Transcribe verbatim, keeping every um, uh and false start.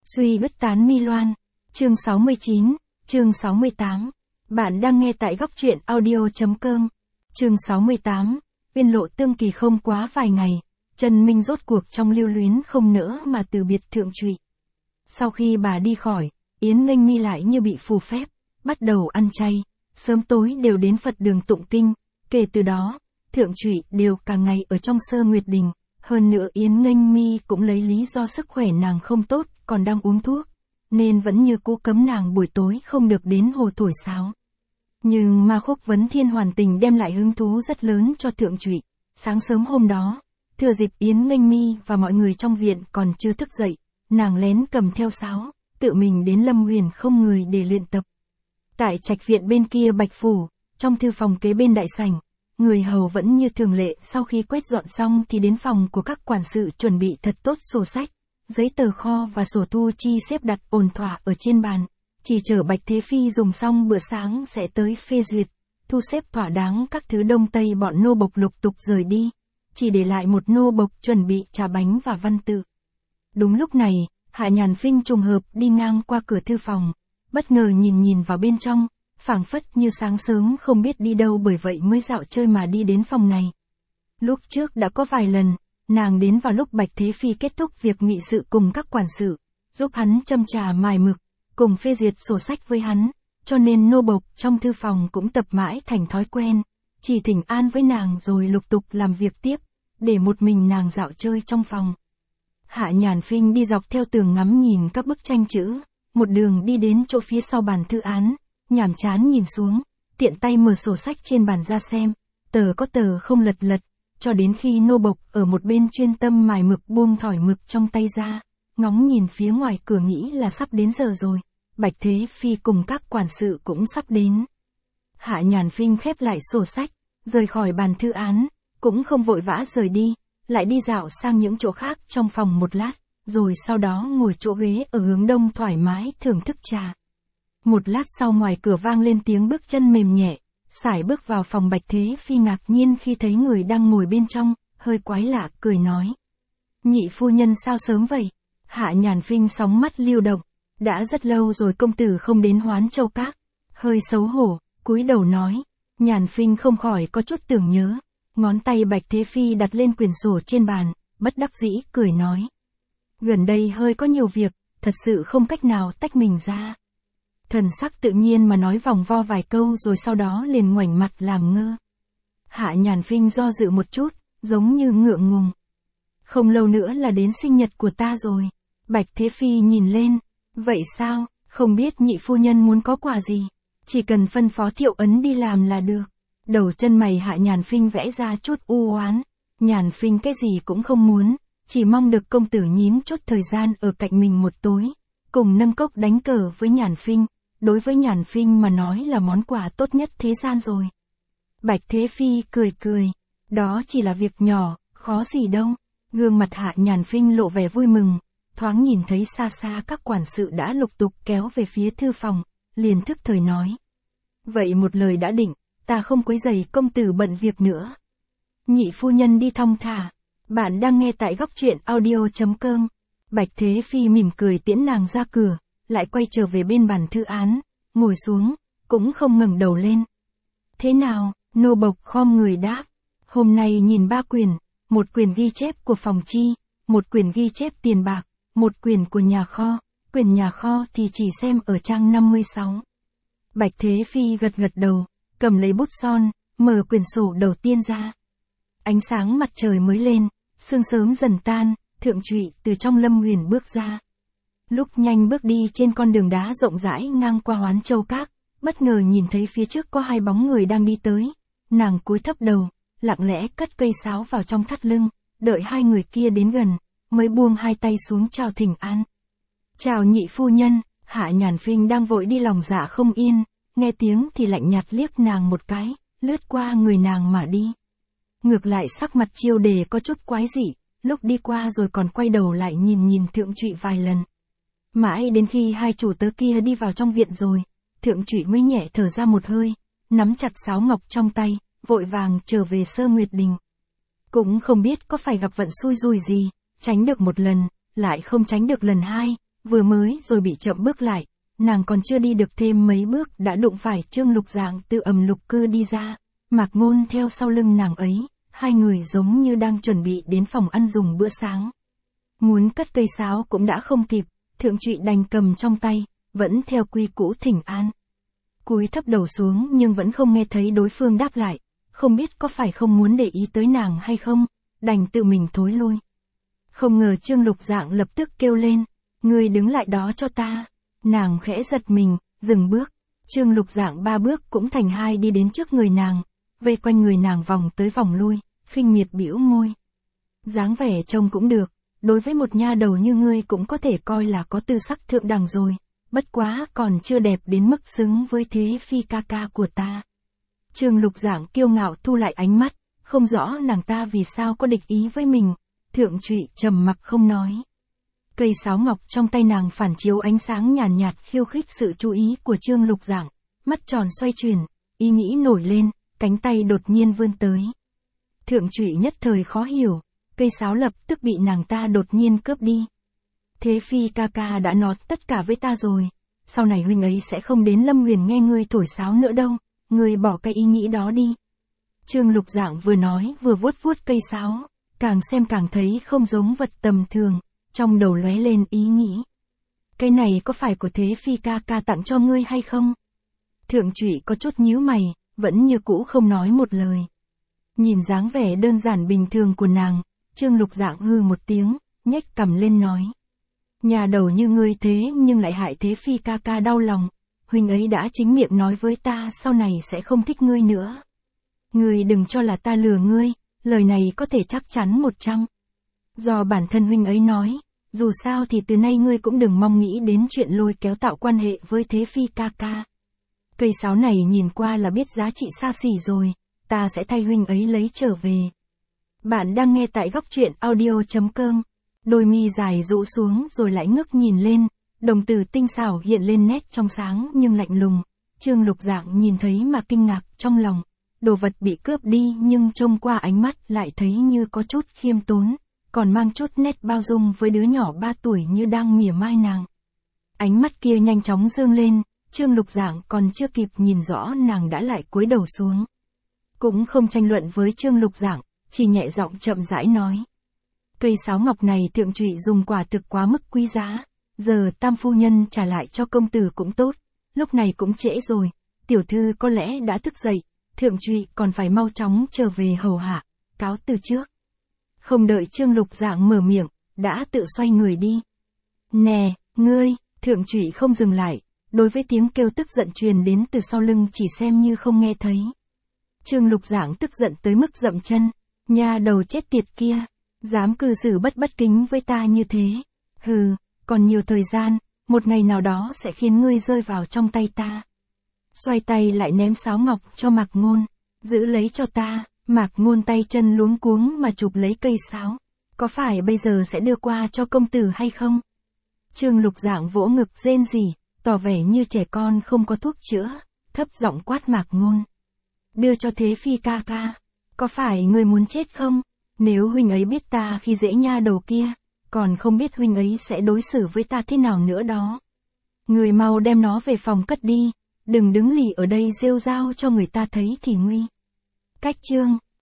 Duy bứt tán mi loan. Chương sáu mươi chín, chương sáu mươi tám. Bạn đang nghe tại góc truyện audio.com. Chương sáu mươi tám. Uyên lộ tương kỳ không quá vài ngày, Trần Minh rốt cuộc trong lưu luyến không nỡ mà từ biệt Thượng Trụy. Sau khi bà đi khỏi, Yến Nghênh Mi lại như bị phù phép, bắt đầu ăn chay, sớm tối đều đến Phật đường tụng kinh. Kể từ đó, Thượng Trụy đều cả ngày ở trong Sơ Nguyệt Đình. Hơn nữa Yến Nghênh Mi cũng lấy lý do sức khỏe nàng không tốt, còn đang uống thuốc, nên vẫn như cũ cấm nàng buổi tối không được đến hồ thổi sáo. Nhưng ma khúc Vấn Thiên Hoàn Tình đem lại hứng thú rất lớn cho Thượng Trụy. Sáng sớm hôm đó, thừa dịp Yến Nghênh Mi và mọi người trong viện còn chưa thức dậy, nàng lén cầm theo sáo, tự mình đến Lâm Huyền không người để luyện tập. Tại trạch viện bên kia Bạch Phủ, trong thư phòng kế bên đại sảnh, người hầu vẫn như thường lệ sau khi quét dọn xong thì đến phòng của các quản sự chuẩn bị thật tốt sổ sách, giấy tờ kho và sổ thu chi xếp đặt ổn thỏa ở trên bàn. Chỉ chờ Bạch Thế Phi dùng xong bữa sáng sẽ tới phê duyệt, thu xếp thỏa đáng các thứ đông tây bọn nô bộc lục tục rời đi, chỉ để lại một nô bộc chuẩn bị trà bánh và văn tự. Đúng lúc này, Hạ Nhàn Phinh trùng hợp đi ngang qua cửa thư phòng, bất ngờ nhìn nhìn vào bên trong, phảng phất như sáng sớm không biết đi đâu bởi vậy mới dạo chơi mà đi đến phòng này. Lúc trước đã có vài lần, nàng đến vào lúc Bạch Thế Phi kết thúc việc nghị sự cùng các quản sự, giúp hắn châm trà mài mực, cùng phê duyệt sổ sách với hắn, cho nên nô bộc trong thư phòng cũng tập mãi thành thói quen, chỉ thỉnh an với nàng rồi lục tục làm việc tiếp, để một mình nàng dạo chơi trong phòng. Hạ Nhàn Phinh đi dọc theo tường ngắm nhìn các bức tranh chữ, một đường đi đến chỗ phía sau bàn thư án, nhàm chán nhìn xuống, tiện tay mở sổ sách trên bàn ra xem, tờ có tờ không lật lật, cho đến khi nô bộc ở một bên chuyên tâm mài mực buông thỏi mực trong tay ra, ngóng nhìn phía ngoài cửa nghĩ là sắp đến giờ rồi, Bạch Thế Phi cùng các quản sự cũng sắp đến. Hạ Nhàn Phinh khép lại sổ sách, rời khỏi bàn thư án, cũng không vội vã rời đi, lại đi dạo sang những chỗ khác trong phòng một lát, rồi sau đó ngồi chỗ ghế ở hướng đông thoải mái thưởng thức trà. Một lát sau ngoài cửa vang lên tiếng bước chân mềm nhẹ, sải bước vào phòng. Bạch Thế Phi ngạc nhiên khi thấy người đang ngồi bên trong, hơi quái lạ cười nói: Nhị phu nhân sao sớm vậy? Hạ Nhàn Phinh sóng mắt lưu động, đã rất lâu rồi công tử không đến Hoán Châu Các, hơi xấu hổ, cúi đầu nói. Nhàn Phinh không khỏi có chút tưởng nhớ, ngón tay Bạch Thế Phi đặt lên quyển sổ trên bàn, bất đắc dĩ cười nói: Gần đây hơi có nhiều việc, thật sự không cách nào tách mình ra. Thần sắc tự nhiên mà nói vòng vo vài câu rồi sau đó liền ngoảnh mặt làm ngơ. Hạ Nhàn Phinh do dự một chút, giống như ngượng ngùng. Không lâu nữa là đến sinh nhật của ta rồi. Bạch Thế Phi nhìn lên, vậy sao, không biết nhị phu nhân muốn có quà gì, chỉ cần phân phó Thiệu Ấn đi làm là được. Đầu chân mày Hạ Nhàn Phinh vẽ ra chút u oán. Nhàn Phinh cái gì cũng không muốn, chỉ mong được công tử nhím chốt thời gian ở cạnh mình một tối, cùng nâng cốc đánh cờ với Nhàn Phinh. Đối với Nhàn Phinh mà nói là món quà tốt nhất thế gian rồi. Bạch Thế Phi cười cười, đó chỉ là việc nhỏ, khó gì đâu. Gương mặt Hạ Nhàn Phinh lộ vẻ vui mừng, thoáng nhìn thấy xa xa các quản sự đã lục tục kéo về phía thư phòng, liền thức thời nói: Vậy một lời đã định, ta không quấy rầy công tử bận việc nữa. Nhị phu nhân đi thong thả. Bạn đang nghe tại góc truyện audio.com. Bạch Thế Phi mỉm cười tiễn nàng ra cửa, lại quay trở về bên bàn thư án, ngồi xuống, cũng không ngẩng đầu lên. Thế nào? Nô bộc khom người đáp. Hôm nay nhìn ba quyển, một quyển ghi chép của phòng chi, một quyển ghi chép tiền bạc, một quyển của nhà kho, quyển nhà kho thì chỉ xem ở trang năm mươi sáu. Bạch Thế Phi gật gật đầu, cầm lấy bút son, mở quyển sổ đầu tiên ra. Ánh sáng mặt trời mới lên, sương sớm dần tan, Thượng Trụy từ trong Lâm Huyền bước ra. Lúc nhanh bước đi trên con đường đá rộng rãi ngang qua Hoán Châu Các, bất ngờ nhìn thấy phía trước có hai bóng người đang đi tới. Nàng cúi thấp đầu, lặng lẽ cất cây sáo vào trong thắt lưng, đợi hai người kia đến gần, mới buông hai tay xuống chào thỉnh an. Chào nhị phu nhân. Hạ Nhàn Phinh đang vội đi lòng dạ không yên, nghe tiếng thì lạnh nhạt liếc nàng một cái, lướt qua người nàng mà đi. Ngược lại sắc mặt Chiêu Đề có chút quái dị, lúc đi qua rồi còn quay đầu lại nhìn nhìn Thượng Trụy vài lần. Mãi đến khi hai chủ tớ kia đi vào trong viện rồi, Thượng Trụy mới nhẹ thở ra một hơi, nắm chặt sáo ngọc trong tay, vội vàng trở về Sơ Nguyệt Đình. Cũng không biết có phải gặp vận xui rủi gì, tránh được một lần, lại không tránh được lần hai, vừa mới rồi bị chậm bước lại, nàng còn chưa đi được thêm mấy bước đã đụng phải Trương Lục Dạng từ ầm lục cư đi ra, Mạc Ngôn theo sau lưng nàng ấy, hai người giống như đang chuẩn bị đến phòng ăn dùng bữa sáng. Muốn cất cây sáo cũng đã không kịp, Thượng Trụy đành cầm trong tay, vẫn theo quy củ thỉnh an. Cúi thấp đầu xuống nhưng vẫn không nghe thấy đối phương đáp lại, không biết có phải không muốn để ý tới nàng hay không, đành tự mình thối lui. Không ngờ Trương Lục Dạng lập tức kêu lên, ngươi đứng lại đó cho ta. Nàng khẽ giật mình, dừng bước. Trương Lục Dạng ba bước cũng thành hai đi đến trước người nàng, vây quanh người nàng vòng tới vòng lui, khinh miệt bĩu môi. Dáng vẻ trông cũng được, đối với một nha đầu như ngươi cũng có thể coi là có tư sắc thượng đẳng rồi, bất quá còn chưa đẹp đến mức xứng với thế phi ca ca của ta. Trương Lục Dạng kiêu ngạo thu lại ánh mắt, không rõ nàng ta vì sao có địch ý với mình. Thượng Trụy trầm mặc không nói. Cây sáo ngọc trong tay nàng phản chiếu ánh sáng nhàn nhạt, nhạt khiêu khích sự chú ý của Trương Lục Dạng, mắt tròn xoay chuyển, ý nghĩ nổi lên, cánh tay đột nhiên vươn tới. Thượng Trụy nhất thời khó hiểu, cây sáo lập tức bị nàng ta đột nhiên cướp đi. Thế phi ca ca đã nói tất cả với ta rồi, sau này huynh ấy sẽ không đến Lâm Huyền nghe ngươi thổi sáo nữa đâu, ngươi bỏ cái ý nghĩ đó đi. Trương Lục Dạng vừa nói vừa vuốt vuốt cây sáo, càng xem càng thấy không giống vật tầm thường, trong đầu lóe lên ý nghĩ. Cái này có phải của Thế phi ca ca tặng cho ngươi hay không? Thượng Trụy có chút nhíu mày, vẫn như cũ không nói một lời. Nhìn dáng vẻ đơn giản bình thường của nàng, Trương Lục Dạng hư một tiếng, nhếch cằm lên nói. Nhà đầu như ngươi thế nhưng lại hại Thế phi ca ca đau lòng, huynh ấy đã chính miệng nói với ta sau này sẽ không thích ngươi nữa. Ngươi đừng cho là ta lừa ngươi, lời này có thể chắc chắn một trăm. Do bản thân huynh ấy nói, dù sao thì từ nay ngươi cũng đừng mong nghĩ đến chuyện lôi kéo tạo quan hệ với Thế phi ca ca. Cây sáo này nhìn qua là biết giá trị xa xỉ rồi, ta sẽ thay huynh ấy lấy trở về. Bạn đang nghe tại góc truyện audio chấm com. Đôi mi dài rũ xuống rồi lại ngước nhìn lên, đồng tử tinh xảo hiện lên nét trong sáng nhưng lạnh lùng. Trương Lục Dạng nhìn thấy mà kinh ngạc trong lòng. Đồ vật bị cướp đi nhưng trông qua ánh mắt lại thấy như có chút khiêm tốn, còn mang chút nét bao dung với đứa nhỏ ba tuổi như đang mỉa mai nàng. Ánh mắt kia nhanh chóng dương lên, Trương Lục Dạng còn chưa kịp nhìn rõ nàng đã lại cúi đầu xuống. Cũng không tranh luận với Trương Lục Dạng, chỉ nhẹ giọng chậm rãi nói. Cây sáo ngọc này Thượng Trụy dùng quả thực quá mức quý giá, giờ tam phu nhân trả lại cho công tử cũng tốt, lúc này cũng trễ rồi, tiểu thư có lẽ đã thức dậy, Thượng Trụy còn phải mau chóng trở về hầu hạ, cáo từ trước. Không đợi Trương Lục Dạng mở miệng, đã tự xoay người đi. Nè, ngươi, Thượng Trụy không dừng lại, đối với tiếng kêu tức giận truyền đến từ sau lưng chỉ xem như không nghe thấy. Trương Lục Dạng tức giận tới mức dậm chân, nha đầu chết tiệt kia, dám cư xử bất bất kính với ta như thế. Hừ, còn nhiều thời gian, một ngày nào đó sẽ khiến ngươi rơi vào trong tay ta. Xoay tay lại ném sáo ngọc cho Mạc Ngôn, giữ lấy cho ta. Mạc Ngôn tay chân luống cuống mà chụp lấy cây sáo. Có phải bây giờ sẽ đưa qua cho công tử hay không? Trương Lục Dạng vỗ ngực rên rỉ, tỏ vẻ như trẻ con không có thuốc chữa, thấp giọng quát Mạc Ngôn. Đưa cho Thế phi ca ca. Có phải ngươi muốn chết không? Nếu huynh ấy biết ta khi dễ nha đầu kia, còn không biết huynh ấy sẽ đối xử với ta thế nào nữa đó. Người mau đem nó về phòng cất đi, đừng đứng lì ở đây rêu rao cho người ta thấy thì nguy. Cách chương